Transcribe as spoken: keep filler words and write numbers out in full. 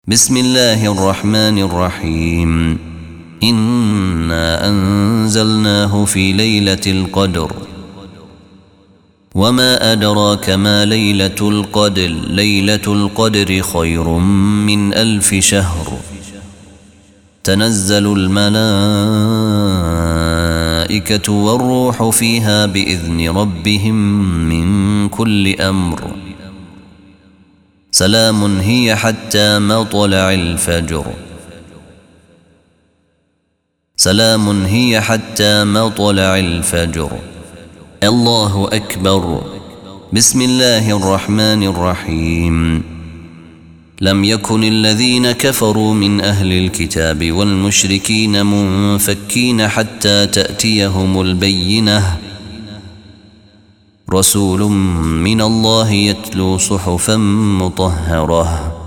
بسم الله الرحمن الرحيم. إنا أنزلناه في ليلة القدر وما أدراك ما ليلة القدر ليلة القدر خير من ألف شهر. تنزل الملائكة والروح فيها بإذن ربهم من كل أمر. سلام هي حتى مطلع الفجر. سلام هي حتى مطلع الفجر. الله أكبر. بسم الله الرحمن الرحيم. لم يكن الذين كفروا من أهل الكتاب والمشركين منفكين حتى تأتيهم البينة. رسول من الله يتلو صحفا مطهرة